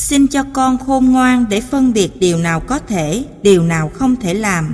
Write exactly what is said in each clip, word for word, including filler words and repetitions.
Xin cho con khôn ngoan để phân biệt điều nào có thể, điều nào không thể làm.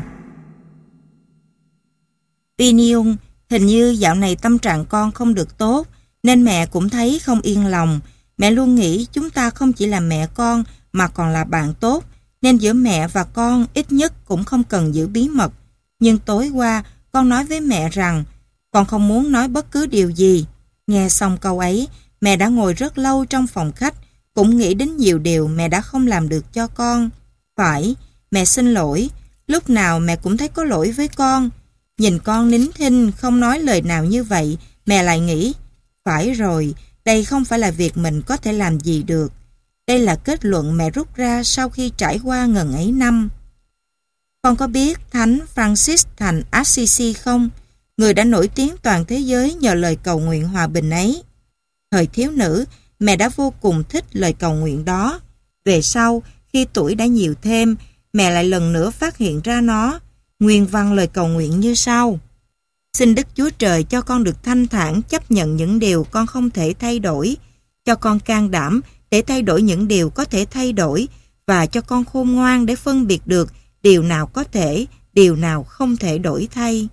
Pinion, hình như dạo này tâm trạng con không được tốt, nên mẹ cũng thấy không yên lòng. Mẹ luôn nghĩ chúng ta không chỉ là mẹ con mà còn là bạn tốt, nên giữa mẹ và con ít nhất cũng không cần giữ bí mật. Nhưng tối qua, con nói với mẹ rằng con không muốn nói bất cứ điều gì. Nghe xong câu ấy, mẹ đã ngồi rất lâu trong phòng khách, cũng nghĩ đến nhiều điều mẹ đã không làm được cho con. Phải, mẹ xin lỗi, lúc nào mẹ cũng thấy có lỗi với con. Nhìn con nín thinh không nói lời nào như vậy, mẹ lại nghĩ, phải rồi, đây không phải là việc mình có thể làm gì được. Đây là kết luận mẹ rút ra sau khi trải qua ngần ấy năm. Con có biết Thánh Francis thành Assisi không? Người đã nổi tiếng toàn thế giới nhờ lời cầu nguyện hòa bình ấy. Thời thiếu nữ, mẹ đã vô cùng thích lời cầu nguyện đó. Về sau, khi tuổi đã nhiều thêm, mẹ lại lần nữa phát hiện ra nó. Nguyên văn lời cầu nguyện như sau: Xin Đức Chúa Trời cho con được thanh thản chấp nhận những điều con không thể thay đổi, cho con can đảm để thay đổi những điều có thể thay đổi, và cho con khôn ngoan để phân biệt được điều nào có thể, điều nào không thể đổi thay.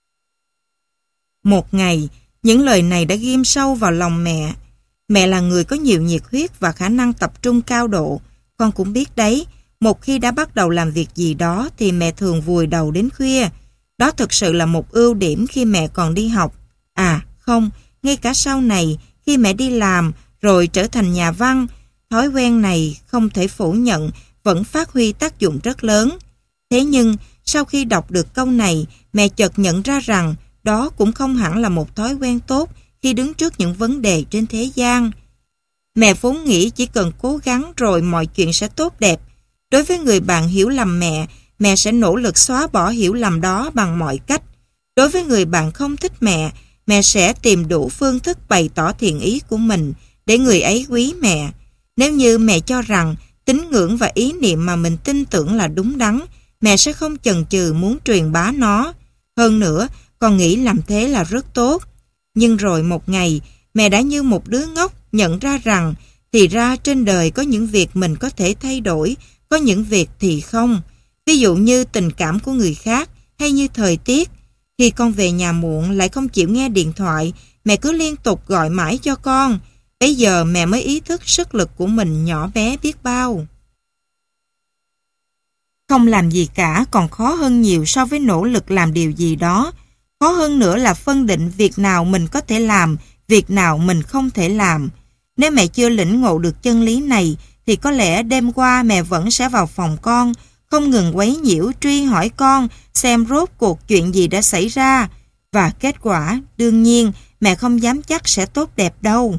Một ngày, những lời này đã ghim sâu vào lòng mẹ. Mẹ là người có nhiều nhiệt huyết và khả năng tập trung cao độ. Con cũng biết đấy, một khi đã bắt đầu làm việc gì đó thì mẹ thường vùi đầu đến khuya. Đó thực sự là một ưu điểm khi mẹ còn đi học. À không, ngay cả sau này, khi mẹ đi làm rồi trở thành nhà văn, thói quen này không thể phủ nhận vẫn phát huy tác dụng rất lớn. Thế nhưng, sau khi đọc được câu này, mẹ chợt nhận ra rằng đó cũng không hẳn là một thói quen tốt khi đứng trước những vấn đề trên thế gian. Mẹ vốn nghĩ chỉ cần cố gắng rồi mọi chuyện sẽ tốt đẹp. Đối với người bạn hiểu lầm mẹ, mẹ sẽ nỗ lực xóa bỏ hiểu lầm đó bằng mọi cách. Đối với người bạn không thích mẹ, mẹ sẽ tìm đủ phương thức bày tỏ thiện ý của mình để người ấy quý mẹ. Nếu như mẹ cho rằng tín ngưỡng và ý niệm mà mình tin tưởng là đúng đắn, mẹ sẽ không chần chừ muốn truyền bá nó. Hơn nữa, con nghĩ làm thế là rất tốt. Nhưng rồi một ngày, mẹ đã như một đứa ngốc nhận ra rằng thì ra trên đời có những việc mình có thể thay đổi, có những việc thì không. Ví dụ như tình cảm của người khác hay như thời tiết. Khi con về nhà muộn lại không chịu nghe điện thoại, mẹ cứ liên tục gọi mãi cho con. Bây giờ mẹ mới ý thức sức lực của mình nhỏ bé biết bao. Không làm gì cả còn khó hơn nhiều so với nỗ lực làm điều gì đó. Khó hơn nữa là phân định việc nào mình có thể làm, việc nào mình không thể làm. Nếu mẹ chưa lĩnh ngộ được chân lý này, thì có lẽ đêm qua mẹ vẫn sẽ vào phòng con, không ngừng quấy nhiễu truy hỏi con xem rốt cuộc chuyện gì đã xảy ra. Và kết quả, đương nhiên, mẹ không dám chắc sẽ tốt đẹp đâu.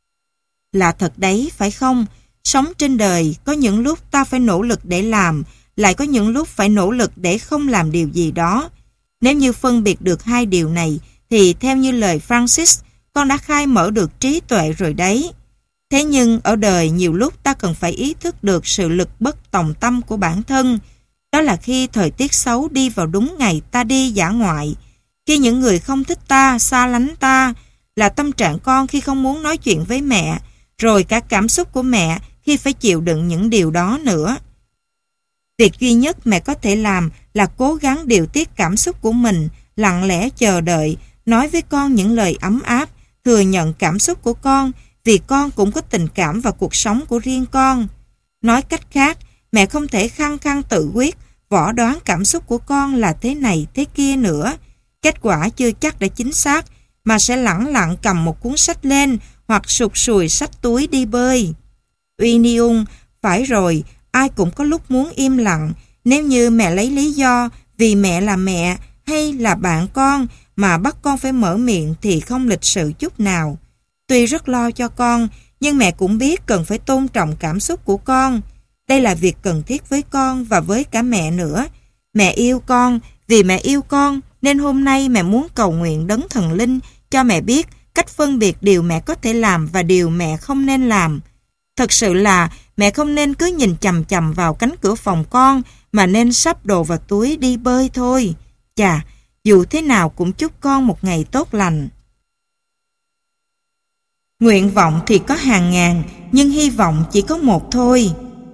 Là thật đấy, phải không? Sống trên đời, có những lúc ta phải nỗ lực để làm, lại có những lúc phải nỗ lực để không làm điều gì đó. Nếu như phân biệt được hai điều này, thì theo như lời Francis, con đã khai mở được trí tuệ rồi đấy. Thế nhưng ở đời nhiều lúc ta cần phải ý thức được sự lực bất tòng tâm của bản thân. Đó là khi thời tiết xấu đi vào đúng ngày ta đi dã ngoại. Khi những người không thích ta, xa lánh ta, là tâm trạng con khi không muốn nói chuyện với mẹ, rồi cả cảm xúc của mẹ khi phải chịu đựng những điều đó nữa. Việc duy nhất mẹ có thể làm là cố gắng điều tiết cảm xúc của mình, lặng lẽ chờ đợi, nói với con những lời ấm áp, thừa nhận cảm xúc của con, vì con cũng có tình cảm và cuộc sống của riêng con. Nói cách khác, mẹ không thể khăng khăng tự quyết, võ đoán cảm xúc của con là thế này, thế kia nữa. Kết quả chưa chắc đã chính xác, mà sẽ lẳng lặng cầm một cuốn sách lên hoặc sụt sùi xách túi đi bơi. Uy Niung, phải rồi, ai cũng có lúc muốn im lặng. Nếu như mẹ lấy lý do vì mẹ là mẹ hay là bạn con mà bắt con phải mở miệng thì không lịch sự chút nào. Tuy rất lo cho con, nhưng mẹ cũng biết cần phải tôn trọng cảm xúc của con. Đây là việc cần thiết với con và với cả mẹ nữa. Mẹ yêu con, vì mẹ yêu con nên hôm nay mẹ muốn cầu nguyện đấng thần linh cho mẹ biết cách phân biệt điều mẹ có thể làm và điều mẹ không nên làm. Thật sự là mẹ không nên cứ nhìn chằm chằm vào cánh cửa phòng con mà nên sắp đồ vào túi đi bơi thôi. Chà, dù thế nào cũng chúc con một ngày tốt lành. Nguyện vọng thì có hàng ngàn, nhưng hy vọng chỉ có một thôi.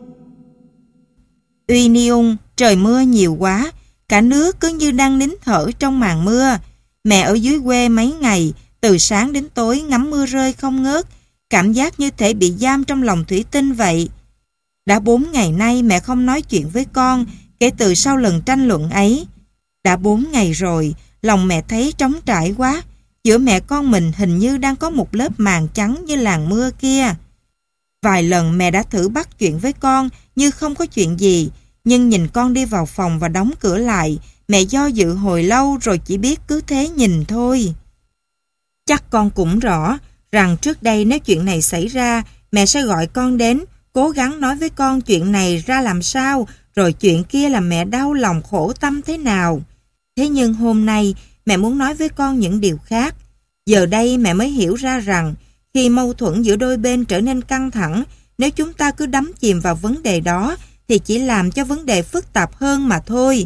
Uy Niung, trời mưa nhiều quá, cả nước cứ như đang nín thở trong màn mưa. Mẹ ở dưới quê mấy ngày, từ sáng đến tối ngắm mưa rơi không ngớt, cảm giác như thể bị giam trong lòng thủy tinh vậy. Đã bốn ngày nay mẹ không nói chuyện với con kể từ sau lần tranh luận ấy. Đã bốn ngày rồi, lòng mẹ thấy trống trải quá. Giữa mẹ con mình hình như đang có một lớp màn trắng như làn mưa kia. Vài lần mẹ đã thử bắt chuyện với con như không có chuyện gì, nhưng nhìn con đi vào phòng và đóng cửa lại, mẹ do dự hồi lâu rồi chỉ biết cứ thế nhìn thôi. Chắc con cũng rõ rằng trước đây nếu chuyện này xảy ra, mẹ sẽ gọi con đến, cố gắng nói với con chuyện này ra làm sao, rồi chuyện kia là mẹ đau lòng khổ tâm thế nào. Thế nhưng hôm nay, mẹ muốn nói với con những điều khác. Giờ đây mẹ mới hiểu ra rằng, khi mâu thuẫn giữa đôi bên trở nên căng thẳng, nếu chúng ta cứ đắm chìm vào vấn đề đó, thì chỉ làm cho vấn đề phức tạp hơn mà thôi.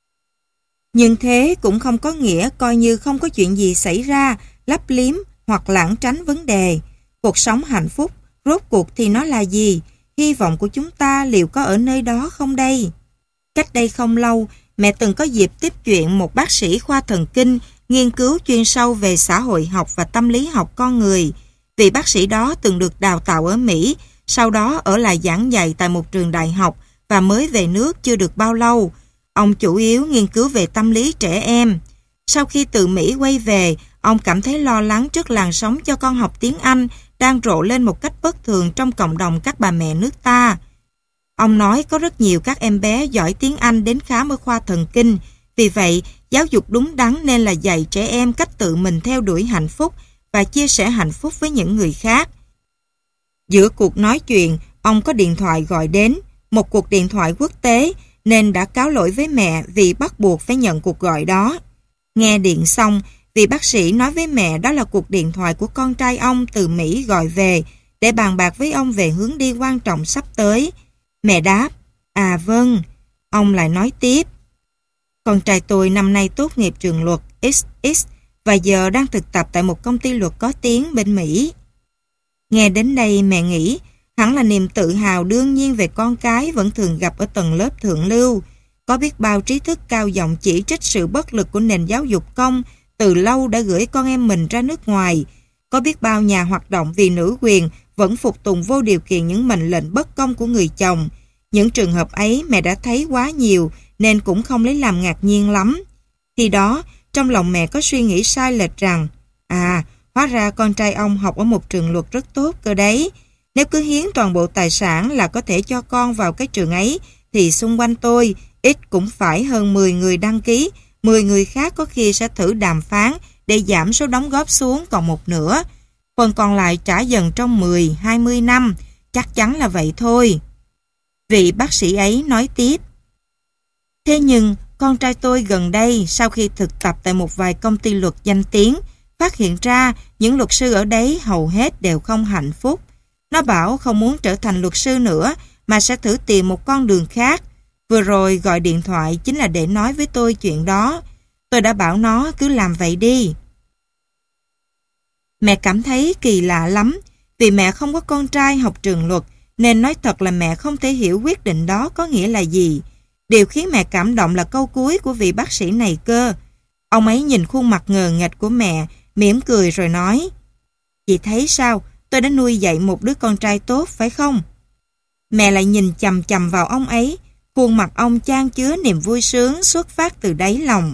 Nhưng thế cũng không có nghĩa coi như không có chuyện gì xảy ra, lấp liếm hoặc lảng tránh vấn đề. Cuộc sống hạnh phúc, rốt cuộc thì nó là gì? Hy vọng của chúng ta liệu có ở nơi đó không đây? Cách đây không lâu, mẹ từng có dịp tiếp chuyện một bác sĩ khoa thần kinh nghiên cứu chuyên sâu về xã hội học và tâm lý học con người. Vị bác sĩ đó từng được đào tạo ở Mỹ, sau đó ở lại giảng dạy tại một trường đại học và mới về nước chưa được bao lâu. Ông chủ yếu nghiên cứu về tâm lý trẻ em. Sau khi từ Mỹ quay về, ông cảm thấy lo lắng trước làn sóng cho con học tiếng Anh đang rộ lên một cách bất thường trong cộng đồng các bà mẹ nước ta. Ông nói có rất nhiều các em bé giỏi tiếng Anh đến khám ở khoa thần kinh. Vì vậy, giáo dục đúng đắn nên là dạy trẻ em cách tự mình theo đuổi hạnh phúc và chia sẻ hạnh phúc với những người khác. Giữa cuộc nói chuyện, ông có điện thoại gọi đến, một cuộc điện thoại quốc tế, nên đã cáo lỗi với mẹ vì bắt buộc phải nhận cuộc gọi đó. Nghe điện xong, vị bác sĩ nói với mẹ đó là cuộc điện thoại của con trai ông từ Mỹ gọi về để bàn bạc với ông về hướng đi quan trọng sắp tới. Mẹ đáp, à vâng. Ông lại nói tiếp, con trai tôi năm nay tốt nghiệp trường luật ích ích và giờ đang thực tập tại một công ty luật có tiếng bên Mỹ. Nghe đến đây mẹ nghĩ, hẳn là niềm tự hào đương nhiên về con cái vẫn thường gặp ở tầng lớp thượng lưu. Có biết bao trí thức cao giọng chỉ trích sự bất lực của nền giáo dục công từ lâu đã gửi con em mình ra nước ngoài. Có biết bao nhà hoạt động vì nữ quyền vẫn phục tùng vô điều kiện những mệnh lệnh bất công của người chồng. Những trường hợp ấy mẹ đã thấy quá nhiều nên cũng không lấy làm ngạc nhiên lắm. Khi đó, trong lòng mẹ có suy nghĩ sai lệch rằng, à, hóa ra con trai ông học ở một trường luật rất tốt cơ đấy. Nếu cứ hiến toàn bộ tài sản là có thể cho con vào cái trường ấy, thì xung quanh tôi ít cũng phải hơn mười người đăng ký, mười người khác có khi sẽ thử đàm phán để giảm số đóng góp xuống còn một nửa. Phần còn lại trả dần trong mười, hai mươi năm, chắc chắn là vậy thôi. Vị bác sĩ ấy nói tiếp, thế nhưng con trai tôi gần đây sau khi thực tập tại một vài công ty luật danh tiếng, phát hiện ra những luật sư ở đấy hầu hết đều không hạnh phúc. Nó bảo không muốn trở thành luật sư nữa mà sẽ thử tìm một con đường khác. Vừa rồi gọi điện thoại chính là để nói với tôi chuyện đó. Tôi đã bảo nó cứ làm vậy đi. Mẹ cảm thấy kỳ lạ lắm, vì mẹ không có con trai học trường luật, nên nói thật là mẹ không thể hiểu quyết định đó có nghĩa là gì. Điều khiến mẹ cảm động là câu cuối của vị bác sĩ này cơ. Ông ấy nhìn khuôn mặt ngờ nghệch của mẹ, mỉm cười rồi nói, chị thấy sao, tôi đã nuôi dạy một đứa con trai tốt phải không? Mẹ lại nhìn chằm chằm vào ông ấy, khuôn mặt ông chan chứa niềm vui sướng xuất phát từ đáy lòng.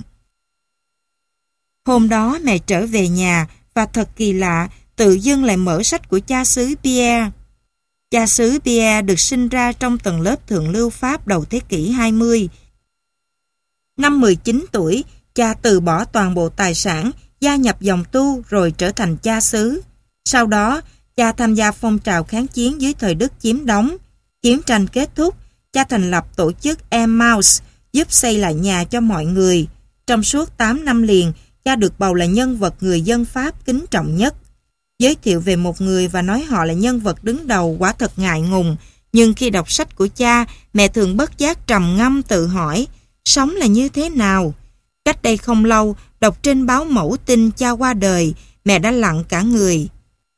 Hôm đó mẹ trở về nhà và thật kỳ lạ, tự dưng lại mở sách của cha xứ Pierre. Cha xứ Pierre được sinh ra trong tầng lớp thượng lưu Pháp đầu thế kỷ hai mươi. Năm mười chín tuổi, cha từ bỏ toàn bộ tài sản, gia nhập dòng tu rồi trở thành cha xứ. Sau đó, cha tham gia phong trào kháng chiến dưới thời Đức chiếm đóng. Chiến tranh kết thúc, cha thành lập tổ chức Emmaus giúp xây lại nhà cho mọi người. Trong suốt tám năm liền, cha được bầu là nhân vật người dân Pháp kính trọng nhất. Giới thiệu về một người và nói họ là nhân vật đứng đầu quả thật ngại ngùng, nhưng khi đọc sách của cha, mẹ thường bất giác trầm ngâm tự hỏi, sống là như thế nào? Cách đây không lâu, đọc trên báo Mẫu Tin cha qua đời, mẹ đã lặng cả người.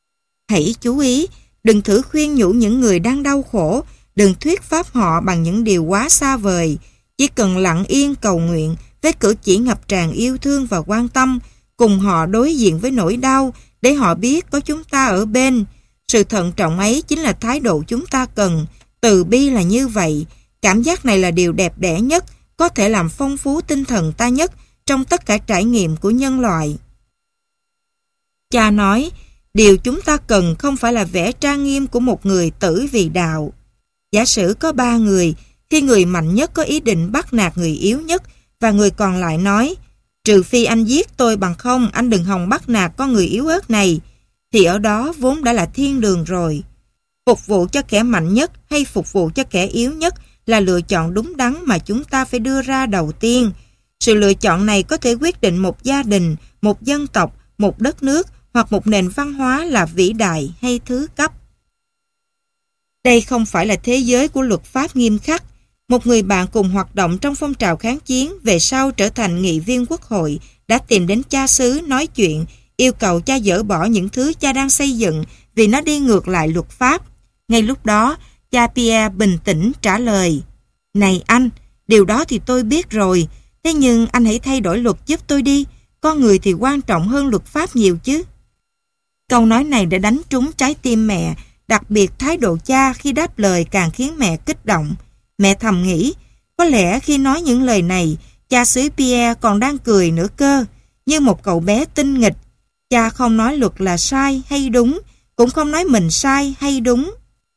Hãy chú ý, đừng thử khuyên nhủ những người đang đau khổ, đừng thuyết pháp họ bằng những điều quá xa vời. Chỉ cần lặng yên cầu nguyện với cử chỉ ngập tràn yêu thương và quan tâm, cùng họ đối diện với nỗi đau để họ biết có chúng ta ở bên. Sự thận trọng ấy chính là thái độ chúng ta cần. Từ bi là như vậy. Cảm giác này là điều đẹp đẽ nhất, có thể làm phong phú tinh thần ta nhất trong tất cả trải nghiệm của nhân loại. Cha nói, điều chúng ta cần không phải là vẻ trang nghiêm của một người tử vì đạo. Giả sử có ba người, khi người mạnh nhất có ý định bắt nạt người yếu nhất, và người còn lại nói, trừ phi anh giết tôi, bằng không anh đừng hòng bắt nạt con người yếu ớt này, thì ở đó vốn đã là thiên đường rồi. Phục vụ cho kẻ mạnh nhất hay phục vụ cho kẻ yếu nhất là lựa chọn đúng đắn mà chúng ta phải đưa ra đầu tiên. Sự lựa chọn này có thể quyết định một gia đình, một dân tộc, một đất nước hoặc một nền văn hóa là vĩ đại hay thứ cấp. Đây không phải là thế giới của luật pháp nghiêm khắc. Một người bạn cùng hoạt động trong phong trào kháng chiến, về sau trở thành nghị viên quốc hội, đã tìm đến cha xứ nói chuyện, yêu cầu cha dỡ bỏ những thứ cha đang xây dựng vì nó đi ngược lại luật pháp. Ngay lúc đó, cha Pierre bình tĩnh trả lời, này anh, điều đó thì tôi biết rồi, thế nhưng anh hãy thay đổi luật giúp tôi đi, con người thì quan trọng hơn luật pháp nhiều chứ. Câu nói này đã đánh trúng trái tim mẹ, đặc biệt thái độ cha khi đáp lời càng khiến mẹ kích động. Mẹ thầm nghĩ, có lẽ khi nói những lời này, cha xứ Pierre còn đang cười nữa cơ, như một cậu bé tinh nghịch. Cha không nói luật là sai hay đúng, cũng không nói mình sai hay đúng.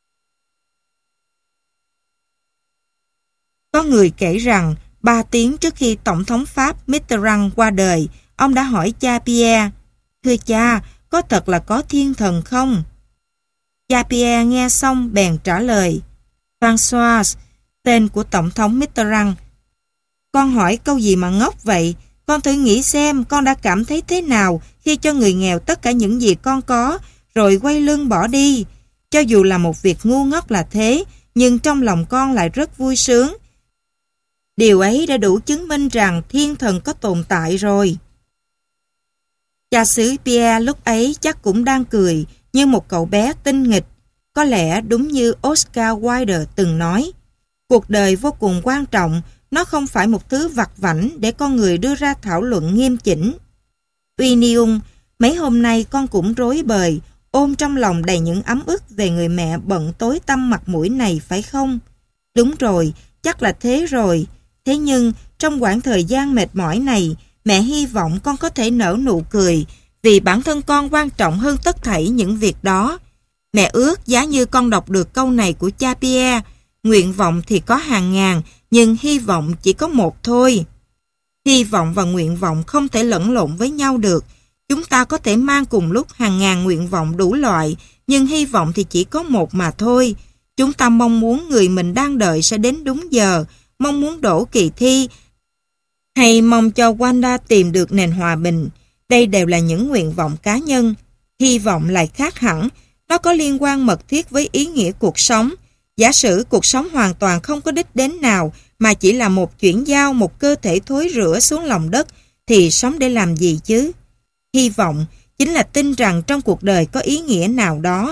Có người kể rằng, ba tiếng trước khi Tổng thống Pháp Mitterrand qua đời, ông đã hỏi cha Pierre, thưa cha, có thật là có thiên thần không? Cha Pierre nghe xong bèn trả lời, François, tên của Tổng thống Mitterrand. Con hỏi câu gì mà ngốc vậy? Con thử nghĩ xem con đã cảm thấy thế nào khi cho người nghèo tất cả những gì con có, rồi quay lưng bỏ đi. Cho dù là một việc ngu ngốc là thế, nhưng trong lòng con lại rất vui sướng. Điều ấy đã đủ chứng minh rằng thiên thần có tồn tại rồi. Cha xứ Pierre lúc ấy chắc cũng đang cười như một cậu bé tinh nghịch. Có lẽ đúng như Oscar Wilde từng nói, cuộc đời vô cùng quan trọng, nó không phải một thứ vặt vãnh để con người đưa ra thảo luận nghiêm chỉnh. Uy Niung, mấy hôm nay con cũng rối bời, ôm trong lòng đầy những ấm ức về người mẹ bận tối tăm mặt mũi này phải không? Đúng rồi, chắc là thế rồi. Thế nhưng, trong quãng thời gian mệt mỏi này, mẹ hy vọng con có thể nở nụ cười, vì bản thân con quan trọng hơn tất thảy những việc đó. Mẹ ước giá như con đọc được câu này của cha Pierre, nguyện vọng thì có hàng ngàn, nhưng hy vọng chỉ có một thôi. Hy vọng và nguyện vọng không thể lẫn lộn với nhau được. Chúng ta có thể mang cùng lúc hàng ngàn nguyện vọng đủ loại, nhưng hy vọng thì chỉ có một mà thôi. Chúng ta mong muốn người mình đang đợi sẽ đến đúng giờ, mong muốn đổ kỳ thi, hay mong cho Wanda tìm được nền hòa bình. Đây đều là những nguyện vọng cá nhân. Hy vọng lại khác hẳn, nó có liên quan mật thiết với ý nghĩa cuộc sống. Giả sử cuộc sống hoàn toàn không có đích đến nào, mà chỉ là một chuyển giao một cơ thể thối rữa xuống lòng đất, thì sống để làm gì chứ? Hy vọng chính là tin rằng trong cuộc đời có ý nghĩa nào đó.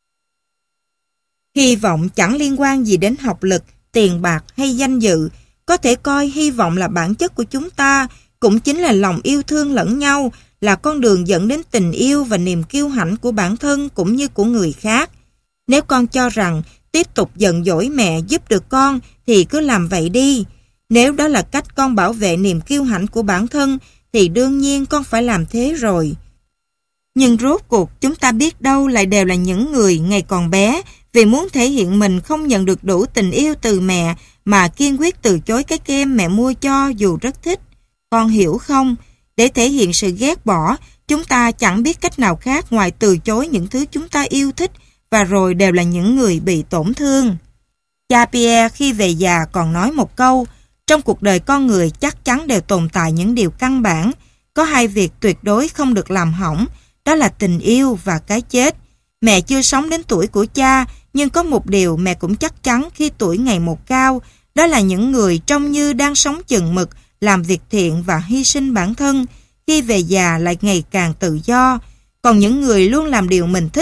Hy vọng chẳng liên quan gì đến học lực, tiền bạc hay danh dự. Có thể coi hy vọng là bản chất của chúng ta, cũng chính là lòng yêu thương lẫn nhau, là con đường dẫn đến tình yêu và niềm kiêu hãnh của bản thân cũng như của người khác. Nếu con cho rằng tiếp tục giận dỗi mẹ giúp được con thì cứ làm vậy đi. Nếu đó là cách con bảo vệ niềm kiêu hãnh của bản thân thì đương nhiên con phải làm thế rồi. Nhưng rốt cuộc chúng ta biết đâu lại đều là những người ngày còn bé, vì muốn thể hiện mình không nhận được đủ tình yêu từ mẹ mà kiên quyết từ chối cái kem mẹ mua cho dù rất thích. Con hiểu không? Để thể hiện sự ghét bỏ, chúng ta chẳng biết cách nào khác ngoài từ chối những thứ chúng ta yêu thích, và rồi đều là những người bị tổn thương. Cha Pierre khi về già còn nói một câu, trong cuộc đời con người chắc chắn đều tồn tại những điều căn bản. Có hai việc tuyệt đối không được làm hỏng, đó là tình yêu và cái chết. Mẹ chưa sống đến tuổi của cha, nhưng có một điều mẹ cũng chắc chắn khi tuổi ngày một cao, đó là những người trông như đang sống chừng mực, làm việc thiện và hy sinh bản thân, khi về già lại ngày càng tự do. Còn những người luôn làm điều mình thích,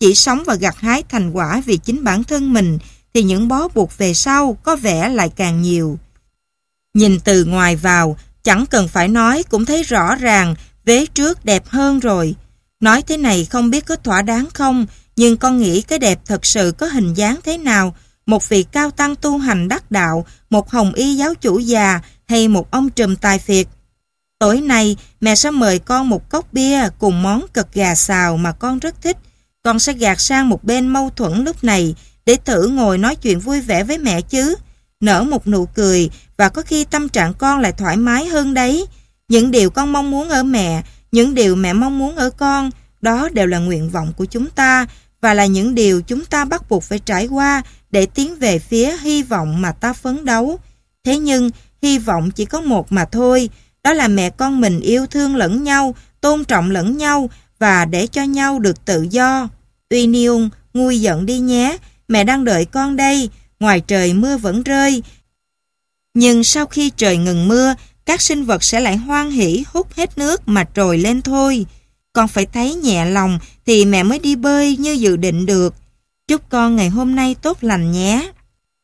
chỉ sống và gặt hái thành quả vì chính bản thân mình, thì những bó buộc về sau có vẻ lại càng nhiều. Nhìn từ ngoài vào, chẳng cần phải nói cũng thấy rõ ràng vế trước đẹp hơn rồi. Nói thế này không biết có thỏa đáng không, nhưng con nghĩ cái đẹp thật sự có hình dáng thế nào? Một vị cao tăng tu hành đắc đạo, một hồng y giáo chủ già, hay một ông trùm tài phiệt? Tối nay, mẹ sẽ mời con một cốc bia cùng món cật gà xào mà con rất thích. Con sẽ gạt sang một bên mâu thuẫn lúc này để thử ngồi nói chuyện vui vẻ với mẹ chứ. Nở một nụ cười và có khi tâm trạng con lại thoải mái hơn đấy. Những điều con mong muốn ở mẹ, những điều mẹ mong muốn ở con, đó đều là nguyện vọng của chúng ta và là những điều chúng ta bắt buộc phải trải qua để tiến về phía hy vọng mà ta phấn đấu. Thế nhưng, hy vọng chỉ có một mà thôi, đó là mẹ con mình yêu thương lẫn nhau, tôn trọng lẫn nhau và để cho nhau được tự do. Uy Niung, nguôi giận đi nhé, mẹ đang đợi con đây, ngoài trời mưa vẫn rơi. Nhưng sau khi trời ngừng mưa, các sinh vật sẽ lại hoan hỉ hút hết nước mà trồi lên thôi. Con phải thấy nhẹ lòng thì mẹ mới đi bơi như dự định được. Chúc con ngày hôm nay tốt lành nhé.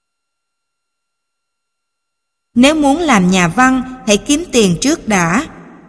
Nếu muốn làm nhà văn, hãy kiếm tiền trước đã.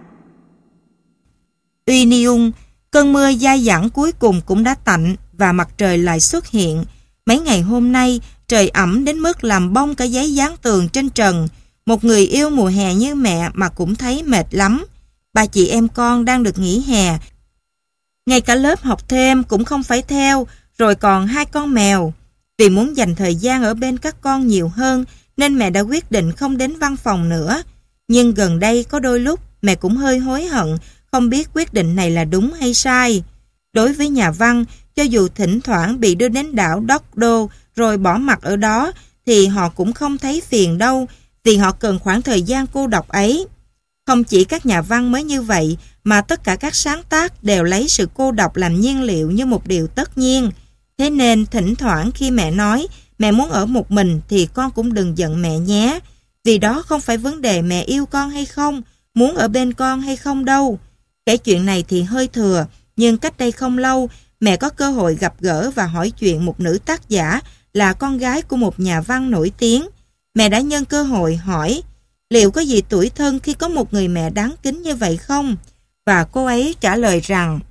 Uy Niung, cơn mưa dai dẳng cuối cùng cũng đã tạnh và mặt trời lại xuất hiện. Mấy ngày hôm nay, trời ẩm đến mức làm bong cả giấy dán tường trên trần. Một người yêu mùa hè như mẹ mà cũng thấy mệt lắm. Ba chị em con đang được nghỉ hè. Ngay cả lớp học thêm cũng không phải theo, rồi còn hai con mèo. Vì muốn dành thời gian ở bên các con nhiều hơn, nên mẹ đã quyết định không đến văn phòng nữa. Nhưng gần đây có đôi lúc mẹ cũng hơi hối hận, không biết quyết định này là đúng hay sai. Đối với nhà văn, cho dù thỉnh thoảng bị đưa đến đảo Dokdo rồi bỏ mặc ở đó, thì họ cũng không thấy phiền đâu, vì họ cần khoảng thời gian cô độc ấy. Không chỉ các nhà văn mới như vậy, mà tất cả các sáng tác đều lấy sự cô độc làm nhiên liệu như một điều tất nhiên. Thế nên thỉnh thoảng khi mẹ nói mẹ muốn ở một mình thì con cũng đừng giận mẹ nhé. Vì đó không phải vấn đề mẹ yêu con hay không, muốn ở bên con hay không đâu. Kể chuyện này thì hơi thừa, nhưng cách đây không lâu, mẹ có cơ hội gặp gỡ và hỏi chuyện một nữ tác giả là con gái của một nhà văn nổi tiếng. Mẹ đã nhân cơ hội hỏi, liệu có gì tủi thân khi có một người mẹ đáng kính như vậy không? Và cô ấy trả lời rằng,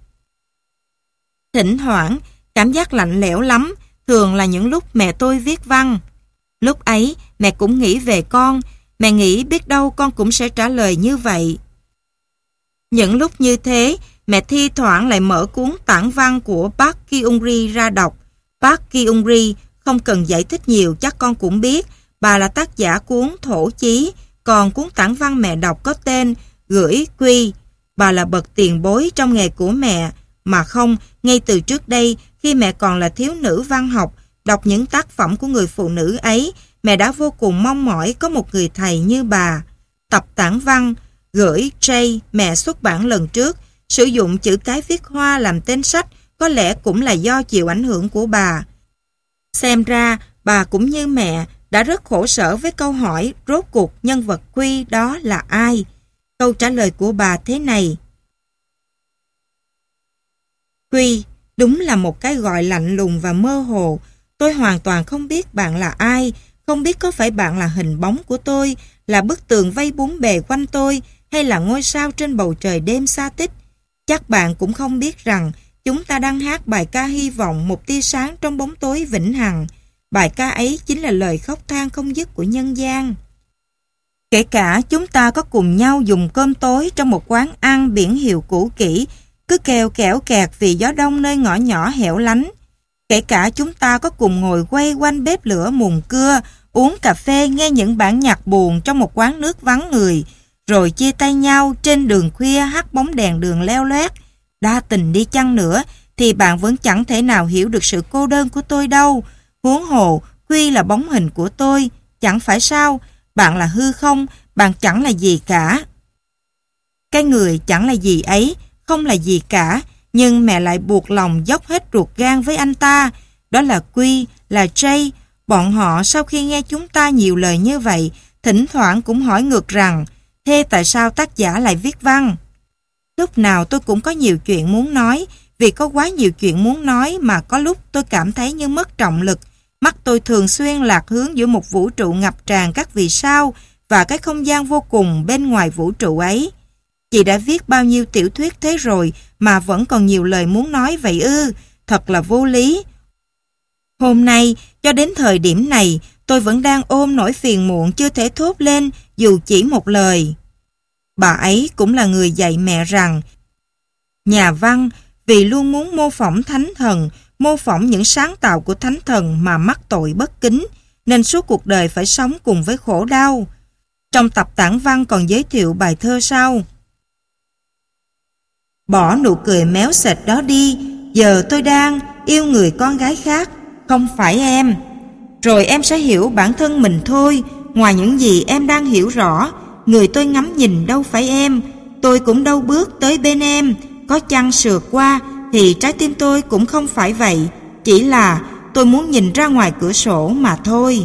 thỉnh thoảng, cảm giác lạnh lẽo lắm, thường là những lúc mẹ tôi viết văn. Lúc ấy, mẹ cũng nghĩ về con, mẹ nghĩ biết đâu con cũng sẽ trả lời như vậy. Những lúc như thế, mẹ thi thoảng lại mở cuốn tản văn của Park Kyung-ri ra đọc. Park Kyung-ri không cần giải thích nhiều chắc con cũng biết, bà là tác giả cuốn Thổ Chí, còn cuốn tản văn mẹ đọc có tên Gửi Quy. Bà là bậc tiền bối trong nghề của mẹ, mà không, ngay từ trước đây, khi mẹ còn là thiếu nữ văn học, đọc những tác phẩm của người phụ nữ ấy, mẹ đã vô cùng mong mỏi có một người thầy như bà. Tập tản văn Gửi J mẹ xuất bản lần trước, sử dụng chữ cái viết hoa làm tên sách, có lẽ cũng là do chịu ảnh hưởng của bà. Xem ra, bà cũng như mẹ, đã rất khổ sở với câu hỏi rốt cuộc nhân vật Quy đó là ai. Câu trả lời của bà thế này. Quy, đúng là một cái gọi lạnh lùng và mơ hồ. Tôi hoàn toàn không biết bạn là ai, không biết có phải bạn là hình bóng của tôi, là bức tường vây bốn bề quanh tôi, hay là ngôi sao trên bầu trời đêm xa tích. Chắc bạn cũng không biết rằng chúng ta đang hát bài ca hy vọng một tia sáng trong bóng tối vĩnh hằng. Bài ca ấy chính là lời khóc than không dứt của nhân gian. Kể cả chúng ta có cùng nhau dùng cơm tối trong một quán ăn biển hiệu cũ kỹ, cứ kêu kẽo kẹt vì gió đông nơi ngõ nhỏ hẻo lánh. Kể cả chúng ta có cùng ngồi quay quanh bếp lửa mùn cưa, uống cà phê nghe những bản nhạc buồn trong một quán nước vắng người, rồi chia tay nhau trên đường khuya hắt bóng đèn đường leo loét. Đa tình đi chăng nữa thì bạn vẫn chẳng thể nào hiểu được sự cô đơn của tôi đâu. Huống hồ, Quy là bóng hình của tôi, chẳng phải sao? Bạn là hư không, bạn chẳng là gì cả. Cái người chẳng là gì ấy, không là gì cả, nhưng mẹ lại buộc lòng dốc hết ruột gan với anh ta. Đó là Quy, là Jay. Bọn họ sau khi nghe chúng ta nhiều lời như vậy, thỉnh thoảng cũng hỏi ngược rằng, thế tại sao tác giả lại viết văn? Lúc nào tôi cũng có nhiều chuyện muốn nói, vì có quá nhiều chuyện muốn nói mà có lúc tôi cảm thấy như mất trọng lực. Mắt tôi thường xuyên lạc hướng giữa một vũ trụ ngập tràn các vì sao và cái không gian vô cùng bên ngoài vũ trụ ấy. Chị đã viết bao nhiêu tiểu thuyết thế rồi mà vẫn còn nhiều lời muốn nói vậy ư? Thật là vô lý. Hôm nay, cho đến thời điểm này, tôi vẫn đang ôm nỗi phiền muộn chưa thể thốt lên dù chỉ một lời. Bà ấy cũng là người dạy mẹ rằng nhà văn vì luôn muốn mô phỏng thánh thần, mô phỏng những sáng tạo của thánh thần mà mắc tội bất kính, nên suốt cuộc đời phải sống cùng với khổ đau. Trong tập tản văn còn giới thiệu bài thơ sau: bỏ nụ cười méo sệt đó đi, giờ tôi đang yêu người con gái khác, không phải em. Rồi em sẽ hiểu bản thân mình thôi, ngoài những gì em đang hiểu rõ. Người tôi ngắm nhìn đâu phải em, tôi cũng đâu bước tới bên em. Có chăng sượt qua thì trái tim tôi cũng không phải vậy, chỉ là tôi muốn nhìn ra ngoài cửa sổ mà thôi.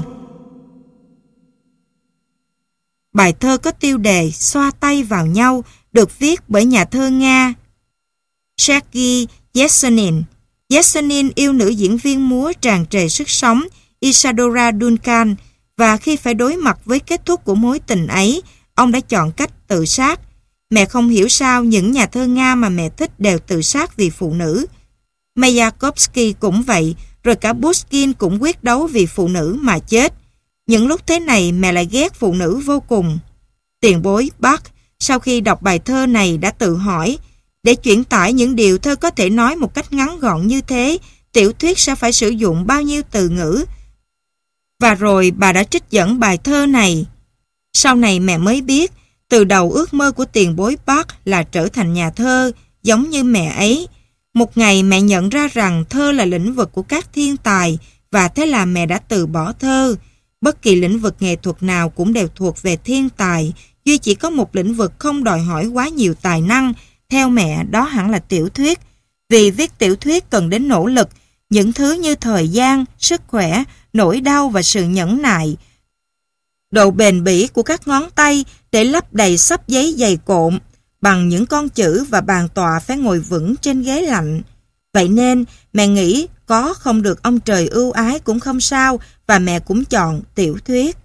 Bài thơ có tiêu đề Xoa tay vào nhau, được viết bởi nhà thơ Nga Sergei Yesenin. Yesenin yêu nữ diễn viên múa tràn trề sức sống Isadora Duncan, và khi phải đối mặt với kết thúc của mối tình ấy, ông đã chọn cách tự sát. Mẹ không hiểu sao những nhà thơ Nga mà mẹ thích đều tự sát vì phụ nữ. Mayakovsky cũng vậy, rồi cả Pushkin cũng quyết đấu vì phụ nữ mà chết. Những lúc thế này mẹ lại ghét phụ nữ vô cùng. Tiền bối Bach sau khi đọc bài thơ này đã tự hỏi, để chuyển tải những điều thơ có thể nói một cách ngắn gọn như thế, tiểu thuyết sẽ phải sử dụng bao nhiêu từ ngữ? Và rồi bà đã trích dẫn bài thơ này. Sau này mẹ mới biết, từ đầu ước mơ của tiền bối Bach là trở thành nhà thơ, giống như mẹ ấy. Một ngày mẹ nhận ra rằng thơ là lĩnh vực của các thiên tài, và thế là mẹ đã từ bỏ thơ. Bất kỳ lĩnh vực nghệ thuật nào cũng đều thuộc về thiên tài, duy chỉ có một lĩnh vực không đòi hỏi quá nhiều tài năng. Theo mẹ, đó hẳn là tiểu thuyết. Vì viết tiểu thuyết cần đến nỗ lực, những thứ như thời gian, sức khỏe, nỗi đau và sự nhẫn nại. Độ bền bỉ của các ngón tay để lấp đầy xấp giấy dày cộm bằng những con chữ, và bàn tọa phải ngồi vững trên ghế lạnh. Vậy nên mẹ nghĩ có không được ông trời ưu ái cũng không sao, và mẹ cũng chọn tiểu thuyết.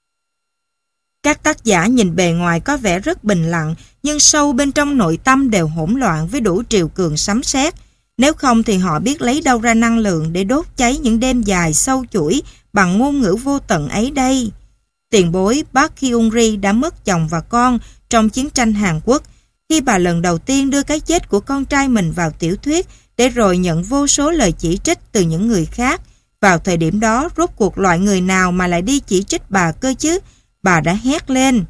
Các tác giả nhìn bề ngoài có vẻ rất bình lặng, nhưng sâu bên trong nội tâm đều hỗn loạn với đủ triều cường sấm sét. Nếu không thì họ biết lấy đâu ra năng lượng để đốt cháy những đêm dài sâu chuỗi bằng ngôn ngữ vô tận ấy đây. Tiền bối Park Hyung-ri đã mất chồng và con trong chiến tranh Hàn Quốc. Khi bà lần đầu tiên đưa cái chết của con trai mình vào tiểu thuyết, để rồi nhận vô số lời chỉ trích từ những người khác. Vào thời điểm đó, rốt cuộc loại người nào mà lại đi chỉ trích bà cơ chứ? Bà đã hét lên: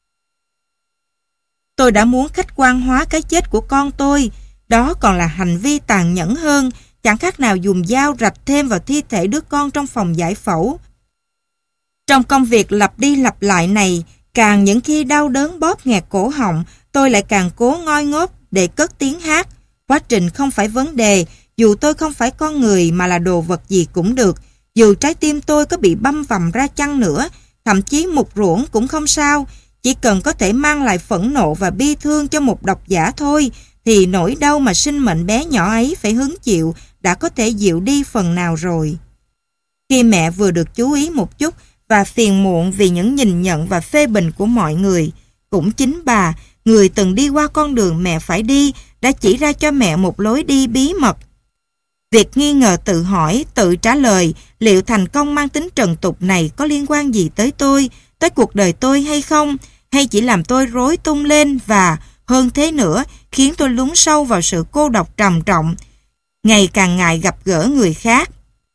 tôi đã muốn khách quan hóa cái chết của con tôi. Đó còn là hành vi tàn nhẫn hơn, chẳng khác nào dùng dao rạch thêm vào thi thể đứa con trong phòng giải phẫu. Trong công việc lặp đi lặp lại này, càng những khi đau đớn bóp nghẹt cổ họng, tôi lại càng cố ngoi ngóp để cất tiếng hát. Quá trình không phải vấn đề, dù tôi không phải con người mà là đồ vật gì cũng được, dù trái tim tôi có bị băm vằm ra chăng nữa, thậm chí mục ruỗng cũng không sao, chỉ cần có thể mang lại phẫn nộ và bi thương cho một độc giả thôi, thì nỗi đau mà sinh mệnh bé nhỏ ấy phải hứng chịu đã có thể dịu đi phần nào rồi. Khi mẹ vừa được chú ý một chút và phiền muộn vì những nhìn nhận và phê bình của mọi người, cũng chính bà, người từng đi qua con đường mẹ phải đi, đã chỉ ra cho mẹ một lối đi bí mật. Việc nghi ngờ tự hỏi, tự trả lời liệu thành công mang tính trần tục này có liên quan gì tới tôi, tới cuộc đời tôi hay không, hay chỉ làm tôi rối tung lên và, hơn thế nữa, khiến tôi lún sâu vào sự cô độc trầm trọng, ngày càng ngại gặp gỡ người khác.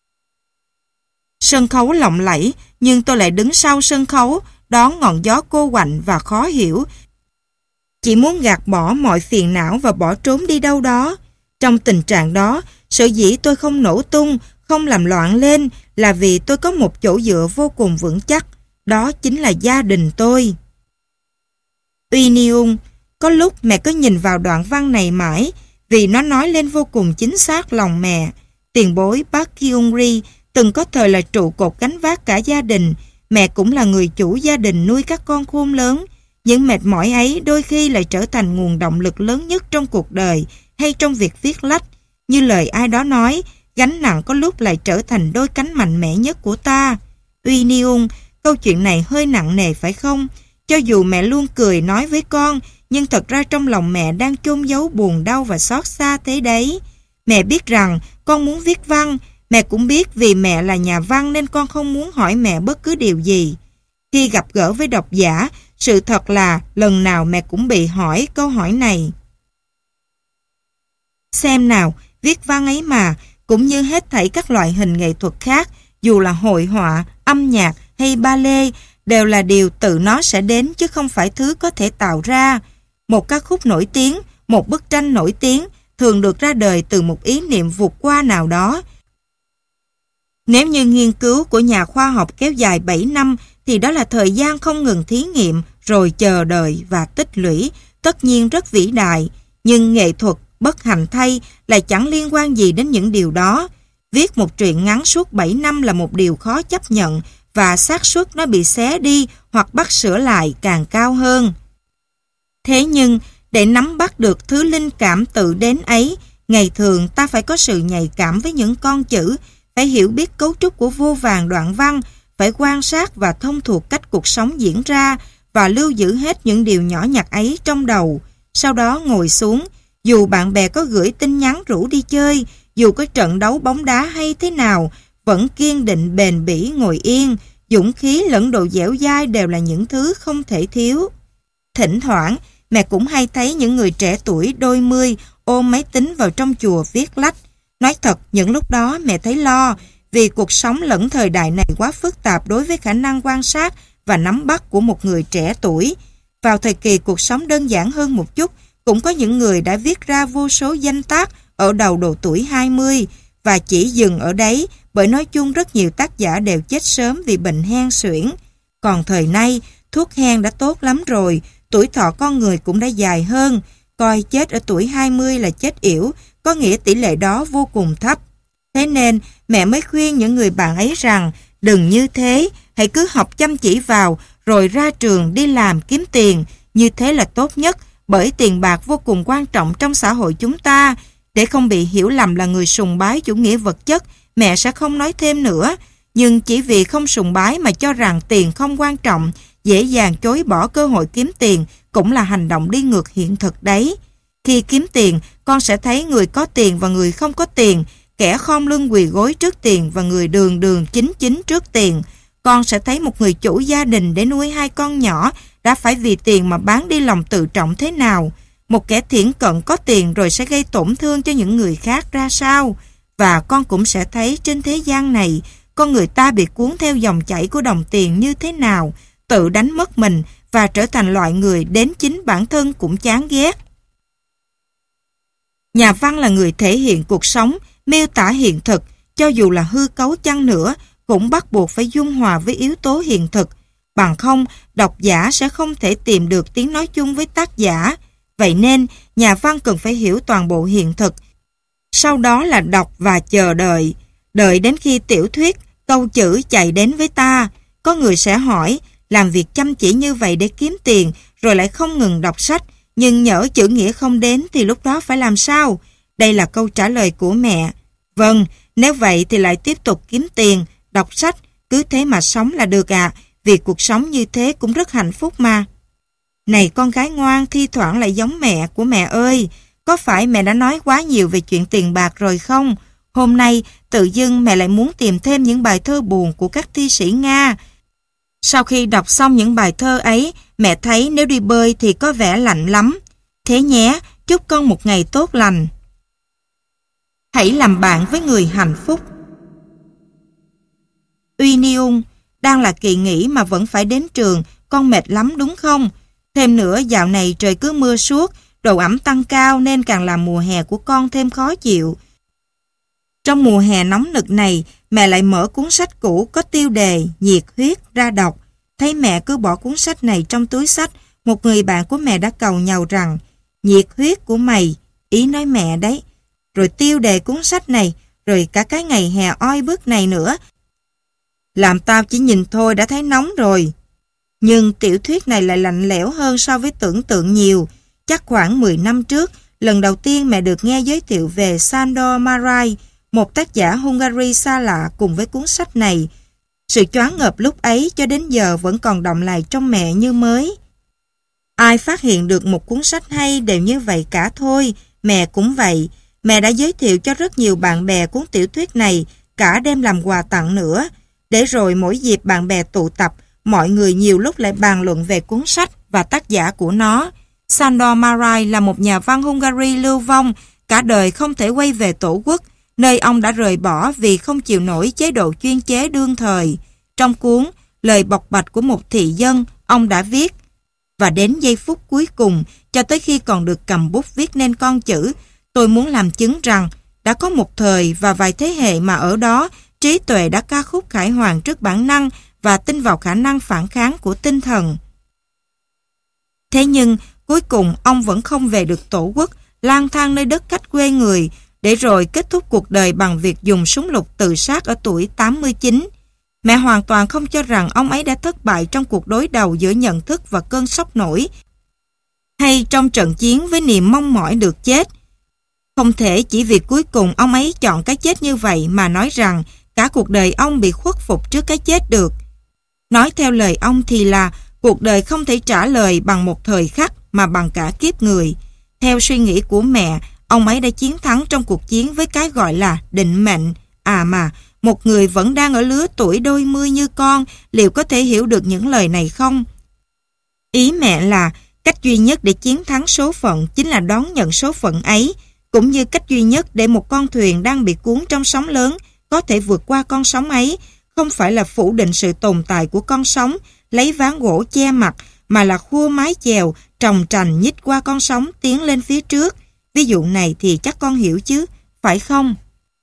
Sân khấu lộng lẫy, nhưng tôi lại đứng sau sân khấu, đón ngọn gió cô quạnh và khó hiểu, chỉ muốn gạt bỏ mọi phiền não và bỏ trốn đi đâu đó. Trong tình trạng đó, sở dĩ tôi không nổ tung, không làm loạn lên là vì tôi có một chỗ dựa vô cùng vững chắc, đó chính là gia đình tôi. Uy Niung, có lúc mẹ cứ nhìn vào đoạn văn này mãi, vì nó nói lên vô cùng chính xác lòng mẹ. Tiền bối Park Hyung-ri từng có thời là trụ cột gánh vác cả gia đình, mẹ cũng là người chủ gia đình nuôi các con khôn lớn. Những mệt mỏi ấy đôi khi lại trở thành nguồn động lực lớn nhất trong cuộc đời hay trong việc viết lách. Như lời ai đó nói, gánh nặng có lúc lại trở thành đôi cánh mạnh mẽ nhất của ta. Uy Niung, câu chuyện này hơi nặng nề phải không? Cho dù mẹ luôn cười nói với con, nhưng thật ra trong lòng mẹ đang chôn giấu buồn đau và xót xa thế đấy. Mẹ biết rằng con muốn viết văn, mẹ cũng biết vì mẹ là nhà văn nên con không muốn hỏi mẹ bất cứ điều gì. Khi gặp gỡ với độc giả, sự thật là lần nào mẹ cũng bị hỏi câu hỏi này. Xem nào, viết văn ấy mà, cũng như hết thảy các loại hình nghệ thuật khác, dù là hội họa, âm nhạc hay ballet, đều là điều tự nó sẽ đến chứ không phải thứ có thể tạo ra. Một ca khúc nổi tiếng, một bức tranh nổi tiếng thường được ra đời từ một ý niệm vụt qua nào đó. Nếu như nghiên cứu của nhà khoa học kéo dài bảy năm thì đó là thời gian không ngừng thí nghiệm rồi chờ đợi và tích lũy, tất nhiên rất vĩ đại. Nhưng nghệ thuật, bất hạnh thay, lại chẳng liên quan gì đến những điều đó. Viết một truyện ngắn suốt bảy năm là một điều khó chấp nhận và xác suất nó bị xé đi hoặc bắt sửa lại càng cao hơn. Thế nhưng, để nắm bắt được thứ linh cảm tự đến ấy, ngày thường ta phải có sự nhạy cảm với những con chữ, phải hiểu biết cấu trúc của vô vàn đoạn văn, phải quan sát và thông thuộc cách cuộc sống diễn ra và lưu giữ hết những điều nhỏ nhặt ấy trong đầu. Sau đó ngồi xuống, dù bạn bè có gửi tin nhắn rủ đi chơi, dù có trận đấu bóng đá hay thế nào, vẫn kiên định bền bỉ ngồi yên, dũng khí lẫn độ dẻo dai đều là những thứ không thể thiếu. Thỉnh thoảng, mẹ cũng hay thấy những người trẻ tuổi đôi mươi ôm máy tính vào trong chùa viết lách. Nói thật, những lúc đó mẹ thấy lo, vì cuộc sống lẫn thời đại này quá phức tạp đối với khả năng quan sát và nắm bắt của một người trẻ tuổi. Vào thời kỳ cuộc sống đơn giản hơn một chút, cũng có những người đã viết ra vô số danh tác ở đầu độ tuổi hai mươi và chỉ dừng ở đấy, bởi nói chung rất nhiều tác giả đều chết sớm vì bệnh hen suyễn. Còn thời nay, thuốc hen đã tốt lắm rồi, tuổi thọ con người cũng đã dài hơn, coi chết ở tuổi hai mươi là chết yểu, có nghĩa tỷ lệ đó vô cùng thấp. Thế nên, mẹ mới khuyên những người bạn ấy rằng, đừng như thế, hãy cứ học chăm chỉ vào, rồi ra trường đi làm kiếm tiền, như thế là tốt nhất, bởi tiền bạc vô cùng quan trọng trong xã hội chúng ta. Để không bị hiểu lầm là người sùng bái chủ nghĩa vật chất, mẹ sẽ không nói thêm nữa. Nhưng chỉ vì không sùng bái mà cho rằng tiền không quan trọng, dễ dàng chối bỏ cơ hội kiếm tiền cũng là hành động đi ngược hiện thực đấy. Khi kiếm tiền, con sẽ thấy người có tiền và người không có tiền, kẻ khom lưng quỳ gối trước tiền và người đường đường chính chính trước tiền. Con sẽ thấy một người chủ gia đình để nuôi hai con nhỏ đã phải vì tiền mà bán đi lòng tự trọng thế nào. Một kẻ thiển cận có tiền rồi sẽ gây tổn thương cho những người khác ra sao. Và con cũng sẽ thấy trên thế gian này, con người ta bị cuốn theo dòng chảy của đồng tiền như thế nào, tự đánh mất mình và trở thành loại người đến chính bản thân cũng chán ghét. Nhà văn là người thể hiện cuộc sống, miêu tả hiện thực, cho dù là hư cấu chăng nữa, cũng bắt buộc phải dung hòa với yếu tố hiện thực. Bằng không, độc giả sẽ không thể tìm được tiếng nói chung với tác giả. Vậy nên, nhà văn cần phải hiểu toàn bộ hiện thực. Sau đó là đọc và chờ đợi. Đợi đến khi tiểu thuyết, câu chữ chạy đến với ta. Có người sẽ hỏi, làm việc chăm chỉ như vậy để kiếm tiền, rồi lại không ngừng đọc sách, nhưng nhỡ chữ nghĩa không đến thì lúc đó phải làm sao? Đây là câu trả lời của mẹ. Vâng, nếu vậy thì lại tiếp tục kiếm tiền, đọc sách, cứ thế mà sống là được ạ, à, vì cuộc sống như thế cũng rất hạnh phúc mà. Này con gái ngoan, thi thoảng lại giống mẹ của mẹ ơi, có phải mẹ đã nói quá nhiều về chuyện tiền bạc rồi không? Hôm nay, tự dưng mẹ lại muốn tìm thêm những bài thơ buồn của các thi sĩ Nga. Sau khi đọc xong những bài thơ ấy, mẹ thấy nếu đi bơi thì có vẻ lạnh lắm. Thế nhé, chúc con một ngày tốt lành. Hãy làm bạn với người hạnh phúc. Uy Niung, đang là kỳ nghỉ mà vẫn phải đến trường, con mệt lắm đúng không? Thêm nữa dạo này trời cứ mưa suốt, độ ẩm tăng cao nên càng làm mùa hè của con thêm khó chịu. Trong mùa hè nóng nực này, mẹ lại mở cuốn sách cũ có tiêu đề Nhiệt huyết ra đọc. Thấy mẹ cứ bỏ cuốn sách này trong túi sách, một người bạn của mẹ đã cầu nhàu rằng, nhiệt huyết của mày, ý nói mẹ đấy. Rồi tiêu đề cuốn sách này, rồi cả cái ngày hè oi bức này nữa. Làm tao chỉ nhìn thôi đã thấy nóng rồi. Nhưng tiểu thuyết này lại lạnh lẽo hơn so với tưởng tượng nhiều. Chắc khoảng mười năm trước, lần đầu tiên mẹ được nghe giới thiệu về Sándor Márai, một tác giả Hungary xa lạ cùng với cuốn sách này. Sự choáng ngợp lúc ấy cho đến giờ vẫn còn đọng lại trong mẹ như mới. Ai phát hiện được một cuốn sách hay đều như vậy cả thôi, mẹ cũng vậy. Mẹ đã giới thiệu cho rất nhiều bạn bè cuốn tiểu thuyết này, cả đem làm quà tặng nữa. Để rồi mỗi dịp bạn bè tụ tập, mọi người nhiều lúc lại bàn luận về cuốn sách và tác giả của nó. Sándor Márai là một nhà văn Hungary lưu vong, cả đời không thể quay về tổ quốc, nơi ông đã rời bỏ vì không chịu nổi chế độ chuyên chế đương thời. Trong cuốn Lời bộc bạch của một thị dân, ông đã viết: và đến giây phút cuối cùng, cho tới khi còn được cầm bút viết nên con chữ, tôi muốn làm chứng rằng đã có một thời và vài thế hệ mà ở đó trí tuệ đã ca khúc khải hoàn trước bản năng và tin vào khả năng phản kháng của tinh thần. Thế nhưng, cuối cùng ông vẫn không về được tổ quốc, lang thang nơi đất khách quê người, để rồi kết thúc cuộc đời bằng việc dùng súng lục tự sát ở tuổi tám mươi chín. Mẹ hoàn toàn không cho rằng ông ấy đã thất bại trong cuộc đối đầu giữa nhận thức và cơn sốc nổi, hay trong trận chiến với niềm mong mỏi được chết. Không thể chỉ vì cuối cùng ông ấy chọn cái chết như vậy mà nói rằng cả cuộc đời ông bị khuất phục trước cái chết được. Nói theo lời ông thì là cuộc đời không thể trả lời bằng một thời khắc mà bằng cả kiếp người. Theo suy nghĩ của mẹ, ông ấy đã chiến thắng trong cuộc chiến với cái gọi là định mệnh. À mà, một người vẫn đang ở lứa tuổi đôi mươi như con, liệu có thể hiểu được những lời này không? Ý mẹ là cách duy nhất để chiến thắng số phận chính là đón nhận số phận ấy, cũng như cách duy nhất để một con thuyền đang bị cuốn trong sóng lớn có thể vượt qua con sóng ấy, không phải là phủ định sự tồn tại của con sóng, lấy ván gỗ che mặt, mà là khua mái chèo, trồng trành nhích qua con sóng tiến lên phía trước. Ví dụ này thì chắc con hiểu chứ, phải không?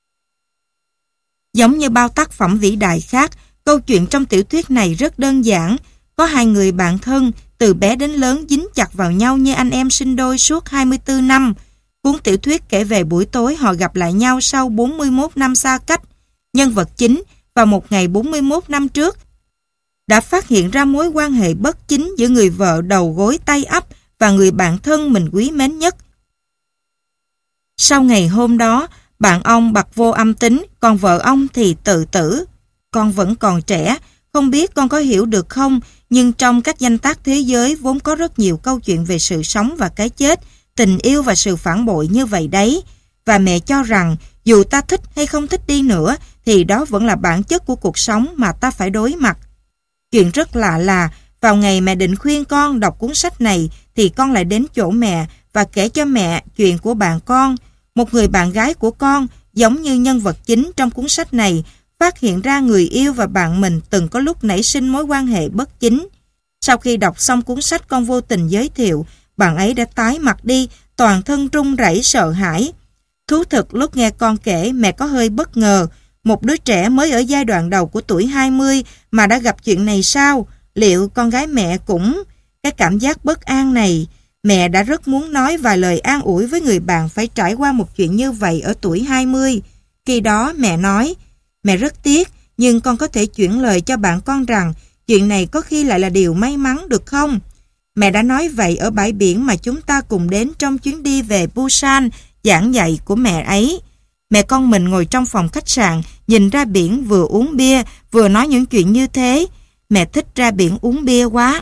Giống như bao tác phẩm vĩ đại khác, câu chuyện trong tiểu thuyết này rất đơn giản. Có hai người bạn thân, từ bé đến lớn dính chặt vào nhau như anh em sinh đôi suốt hai mươi tư năm. Cuốn tiểu thuyết kể về buổi tối họ gặp lại nhau sau bốn mươi mốt năm xa cách. Nhân vật chính, vào một ngày bốn mươi mốt năm trước, đã phát hiện ra mối quan hệ bất chính giữa người vợ đầu gối tay ấp và người bạn thân mình quý mến nhất. Sau ngày hôm đó, bạn ông bặt vô âm tính, còn vợ ông thì tự tử. Con vẫn còn trẻ, không biết con có hiểu được không, nhưng trong các danh tác thế giới vốn có rất nhiều câu chuyện về sự sống và cái chết, tình yêu và sự phản bội như vậy đấy. Và mẹ cho rằng, dù ta thích hay không thích đi nữa, thì đó vẫn là bản chất của cuộc sống mà ta phải đối mặt. Chuyện rất lạ là, vào ngày mẹ định khuyên con đọc cuốn sách này, thì con lại đến chỗ mẹ và kể cho mẹ chuyện của bạn con. Một người bạn gái của con, giống như nhân vật chính trong cuốn sách này, phát hiện ra người yêu và bạn mình từng có lúc nảy sinh mối quan hệ bất chính. Sau khi đọc xong cuốn sách con vô tình giới thiệu, bạn ấy đã tái mặt đi, toàn thân run rẩy sợ hãi. Thú thực lúc nghe con kể, mẹ có hơi bất ngờ. Một đứa trẻ mới ở giai đoạn đầu của tuổi hai mươi mà đã gặp chuyện này sao? Liệu con gái mẹ cũng... Cái cảm giác bất an này, mẹ đã rất muốn nói vài lời an ủi với người bạn phải trải qua một chuyện như vậy ở tuổi hai mươi. Khi đó mẹ nói, mẹ rất tiếc, nhưng con có thể chuyển lời cho bạn con rằng chuyện này có khi lại là điều may mắn được không? Mẹ đã nói vậy ở bãi biển mà chúng ta cùng đến trong chuyến đi về Busan, giảng dạy của mẹ ấy. Mẹ con mình ngồi trong phòng khách sạn, nhìn ra biển vừa uống bia, vừa nói những chuyện như thế. Mẹ thích ra biển uống bia quá.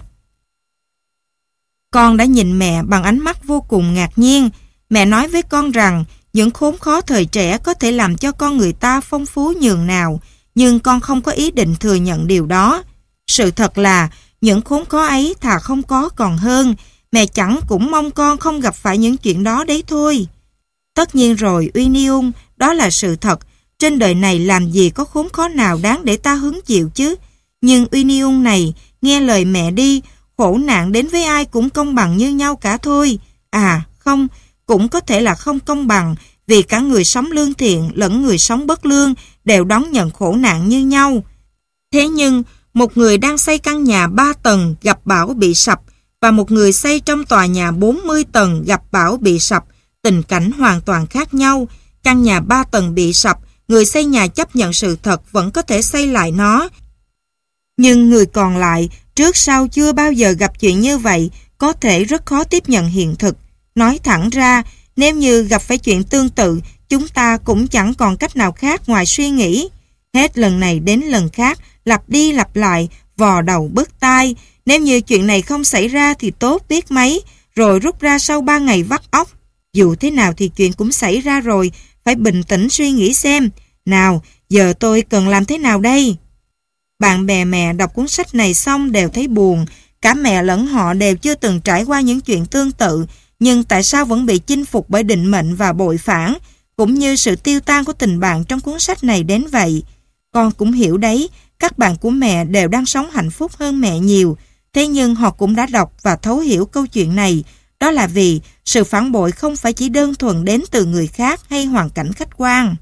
Con đã nhìn mẹ bằng ánh mắt vô cùng ngạc nhiên. Mẹ nói với con rằng những khốn khó thời trẻ có thể làm cho con người ta phong phú nhường nào, nhưng con không có ý định thừa nhận điều đó. Sự thật là những khốn khó ấy thà không có còn hơn. Mẹ chẳng cũng mong con không gặp phải những chuyện đó đấy thôi. Tất nhiên rồi Uy Niung, đó là sự thật. Trên đời này làm gì có khốn khó nào đáng để ta hứng chịu chứ. Nhưng Uy Niung này, nghe lời mẹ đi, khổ nạn đến với ai cũng công bằng như nhau cả thôi. À không, cũng có thể là không công bằng, vì cả người sống lương thiện lẫn người sống bất lương đều đón nhận khổ nạn như nhau. Thế nhưng, một người đang xây căn nhà ba tầng gặp bão bị sập, và một người xây trong tòa nhà bốn mươi tầng gặp bão bị sập, tình cảnh hoàn toàn khác nhau. Căn nhà ba tầng bị sập, người xây nhà chấp nhận sự thật vẫn có thể xây lại nó. Nhưng người còn lại, trước sau chưa bao giờ gặp chuyện như vậy, có thể rất khó tiếp nhận hiện thực. Nói thẳng ra, Nếu như gặp phải chuyện tương tự, chúng ta cũng chẳng còn cách nào khác ngoài suy nghĩ. Hết lần này đến lần khác, lặp đi lặp lại, vò đầu bứt tai. Nếu như chuyện này không xảy ra thì tốt biết mấy, rồi rút ra sau ba ngày vắt óc. Dù thế nào thì chuyện cũng xảy ra rồi, phải bình tĩnh suy nghĩ xem. Nào, giờ tôi cần làm thế nào đây? Bạn bè mẹ đọc cuốn sách này xong đều thấy buồn. Cả mẹ lẫn họ đều chưa từng trải qua những chuyện tương tự, nhưng tại sao vẫn bị chinh phục bởi định mệnh và bội phản, cũng như sự tiêu tan của tình bạn trong cuốn sách này đến vậy? Con cũng hiểu đấy, các bạn của mẹ đều đang sống hạnh phúc hơn mẹ nhiều, thế nhưng họ cũng đã đọc và thấu hiểu câu chuyện này. Đó là vì sự phản bội không phải chỉ đơn thuần đến từ người khác hay hoàn cảnh khách quan.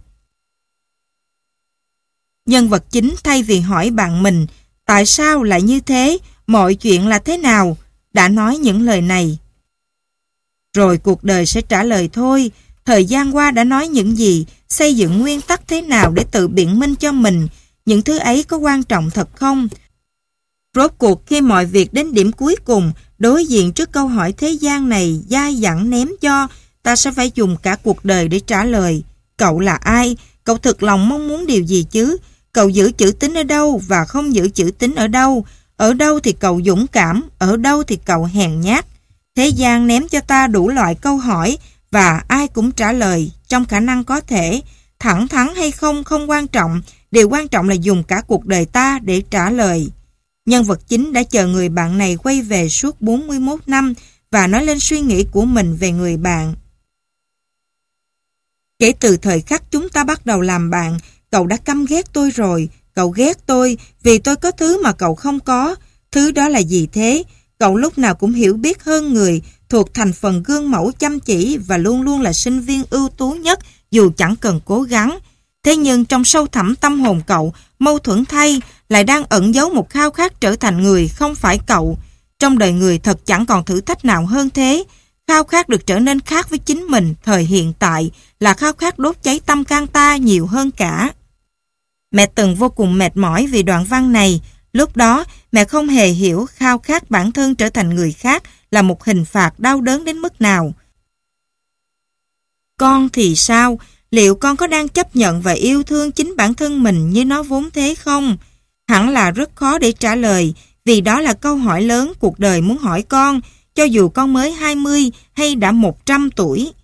Nhân vật chính thay vì hỏi bạn mình tại sao lại như thế, mọi chuyện là thế nào, đã nói những lời này. Rồi cuộc đời sẽ trả lời thôi, thời gian qua đã nói những gì, xây dựng nguyên tắc thế nào để tự biện minh cho mình, những thứ ấy có quan trọng thật không? Rốt cuộc khi mọi việc đến điểm cuối cùng, đối diện trước câu hỏi thế gian này dai dẳng ném cho, ta sẽ phải dùng cả cuộc đời để trả lời. Cậu là ai? Cậu thực lòng mong muốn điều gì chứ? Cậu giữ chữ tín ở đâu và không giữ chữ tín ở đâu? Ở đâu thì cậu dũng cảm, ở đâu thì cậu hèn nhát? Thế gian ném cho ta đủ loại câu hỏi và ai cũng trả lời trong khả năng có thể. Thẳng thắn hay không không quan trọng, điều quan trọng là dùng cả cuộc đời ta để trả lời. Nhân vật chính đã chờ người bạn này quay về suốt bốn mươi mốt năm và nói lên suy nghĩ của mình về người bạn. Kể từ thời khắc chúng ta bắt đầu làm bạn, cậu đã căm ghét tôi rồi. Cậu ghét tôi vì tôi có thứ mà cậu không có. Thứ đó là gì thế? Cậu lúc nào cũng hiểu biết hơn người, thuộc thành phần gương mẫu chăm chỉ và luôn luôn là sinh viên ưu tú nhất dù chẳng cần cố gắng. Thế nhưng trong sâu thẳm tâm hồn cậu, mâu thuẫn thay, lại đang ẩn giấu một khao khát trở thành người không phải cậu. Trong đời người thật chẳng còn thử thách nào hơn thế. Khao khát được trở nên khác với chính mình thời hiện tại là khao khát đốt cháy tâm can ta nhiều hơn cả. Mẹ từng vô cùng mệt mỏi vì đoạn văn này. Lúc đó, mẹ không hề hiểu khao khát bản thân trở thành người khác là một hình phạt đau đớn đến mức nào. Con thì sao? Liệu con có đang chấp nhận và yêu thương chính bản thân mình như nó vốn thế không? Hẳn là rất khó để trả lời, vì đó là câu hỏi lớn cuộc đời muốn hỏi con, cho dù con mới hai mươi hay đã một trăm tuổi.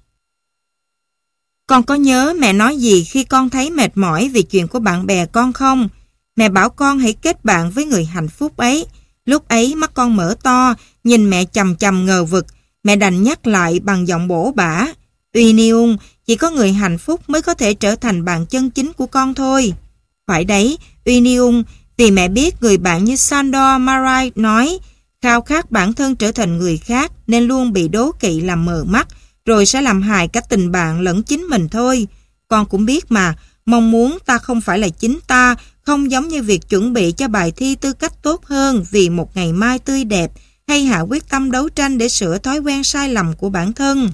Con có nhớ mẹ nói gì khi con thấy mệt mỏi vì chuyện của bạn bè con không? Mẹ bảo con hãy kết bạn với người hạnh phúc ấy. Lúc ấy mắt con mở to, nhìn mẹ chằm chằm ngờ vực. Mẹ đành nhắc lại bằng giọng bổ bả. Uy Niung, chỉ có người hạnh phúc mới có thể trở thành bạn chân chính của con thôi. Phải đấy, Uy Niung, vì mẹ biết người bạn như Sandor Marai nói, khao khát bản thân trở thành người khác nên luôn bị đố kỵ làm mờ mắt, rồi sẽ làm hại cả tình bạn lẫn chính mình thôi. Con cũng biết mà, mong muốn ta không phải là chính ta, không giống như việc chuẩn bị cho bài thi tư cách tốt hơn vì một ngày mai tươi đẹp, hay hạ quyết tâm đấu tranh để sửa thói quen sai lầm của bản thân.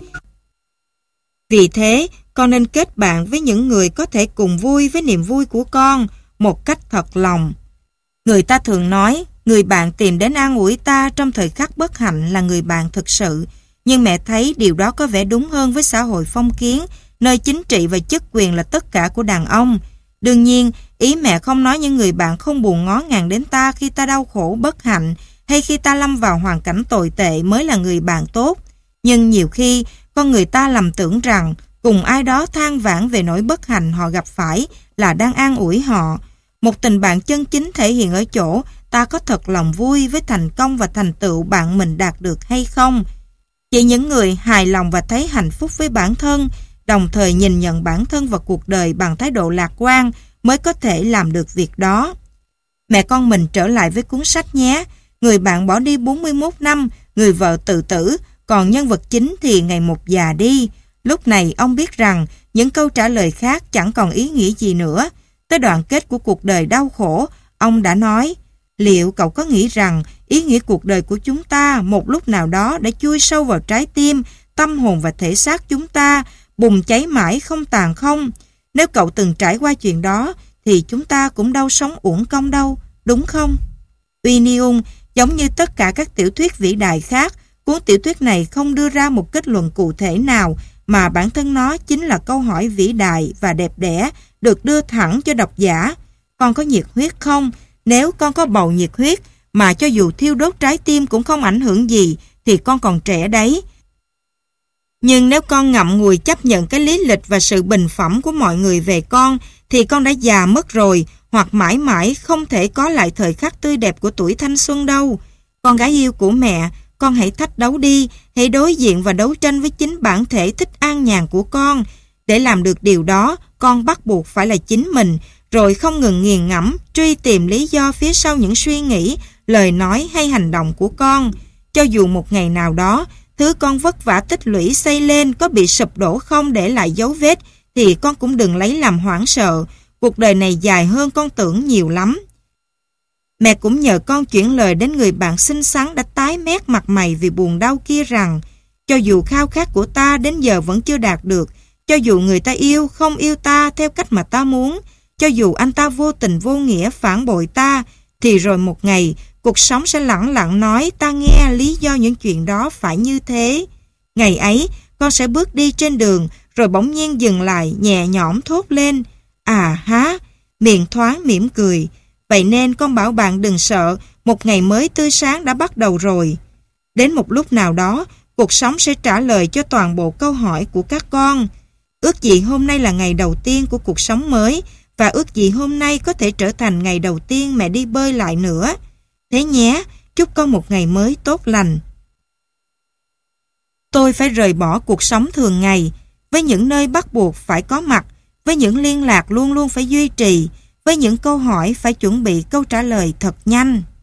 Vì thế, con nên kết bạn với những người có thể cùng vui với niềm vui của con, một cách thật lòng. Người ta thường nói, người bạn tìm đến an ủi ta trong thời khắc bất hạnh là người bạn thực sự. Nhưng mẹ thấy điều đó có vẻ đúng hơn với xã hội phong kiến, nơi chính trị và chức quyền là tất cả của đàn ông. Đương nhiên, ý mẹ không nói những người bạn không buồn ngó ngàng đến ta khi ta đau khổ bất hạnh, hay khi ta lâm vào hoàn cảnh tồi tệ mới là người bạn tốt. Nhưng nhiều khi, con người ta lầm tưởng rằng cùng ai đó than vãn về nỗi bất hạnh họ gặp phải là đang an ủi họ. Một tình bạn chân chính thể hiện ở chỗ ta có thật lòng vui với thành công và thành tựu bạn mình đạt được hay không. Chỉ những người hài lòng và thấy hạnh phúc với bản thân, đồng thời nhìn nhận bản thân và cuộc đời bằng thái độ lạc quan mới có thể làm được việc đó. Mẹ con mình trở lại với cuốn sách nhé. Người bạn bỏ đi bốn mươi mốt năm, người vợ tự tử, còn nhân vật chính thì ngày một già đi. Lúc này ông biết rằng những câu trả lời khác chẳng còn ý nghĩa gì nữa. Tới đoạn kết của cuộc đời đau khổ, ông đã nói, liệu cậu có nghĩ rằng ý nghĩa cuộc đời của chúng ta một lúc nào đó đã chui sâu vào trái tim, tâm hồn và thể xác chúng ta, bùng cháy mãi không tàn không? Nếu cậu từng trải qua chuyện đó, thì chúng ta cũng đâu sống uổng công đâu, đúng không? Uy Niung, giống như tất cả các tiểu thuyết vĩ đại khác, cuốn tiểu thuyết này không đưa ra một kết luận cụ thể nào, mà bản thân nó chính là câu hỏi vĩ đại và đẹp đẽ được đưa thẳng cho độc giả. Con có nhiệt huyết không? Nếu con có bầu nhiệt huyết mà cho dù thiêu đốt trái tim cũng không ảnh hưởng gì thì con còn trẻ đấy. Nhưng nếu con ngậm ngùi chấp nhận cái lý lịch và sự bình phẩm của mọi người về con thì con đã già mất rồi, hoặc mãi mãi không thể có lại thời khắc tươi đẹp của tuổi thanh xuân đâu. Con gái yêu của mẹ, con hãy thách đấu đi, hãy đối diện và đấu tranh với chính bản thể thích an nhàn của con. Để làm được điều đó, con bắt buộc phải là chính mình, rồi không ngừng nghiền ngẫm, truy tìm lý do phía sau những suy nghĩ, lời nói hay hành động của con. Cho dù một ngày nào đó, thứ con vất vả tích lũy xây lên có bị sụp đổ không để lại dấu vết, thì con cũng đừng lấy làm hoảng sợ. Cuộc đời này dài hơn con tưởng nhiều lắm. Mẹ cũng nhờ con chuyển lời đến người bạn xinh xắn đã tái mét mặt mày vì buồn đau kia rằng, cho dù khao khát của ta đến giờ vẫn chưa đạt được, cho dù người ta yêu không yêu ta theo cách mà ta muốn, cho dù anh ta vô tình vô nghĩa phản bội ta, thì rồi một ngày cuộc sống sẽ lẳng lặng nói ta nghe lý do những chuyện đó phải như thế. Ngày ấy con sẽ bước đi trên đường, rồi bỗng nhiên dừng lại, nhẹ nhõm thốt lên, à há, miệng thoáng mỉm cười. Vậy nên con bảo bạn đừng sợ, một ngày mới tươi sáng đã bắt đầu rồi. Đến một lúc nào đó, cuộc sống sẽ trả lời cho toàn bộ câu hỏi của các con. Ước gì hôm nay là ngày đầu tiên của cuộc sống mới, và ước gì hôm nay có thể trở thành ngày đầu tiên mẹ đi bơi lại nữa. Thế nhé, chúc con một ngày mới tốt lành. Tôi phải rời bỏ cuộc sống thường ngày, với những nơi bắt buộc phải có mặt, với những liên lạc luôn luôn phải duy trì, với những câu hỏi phải chuẩn bị câu trả lời thật nhanh.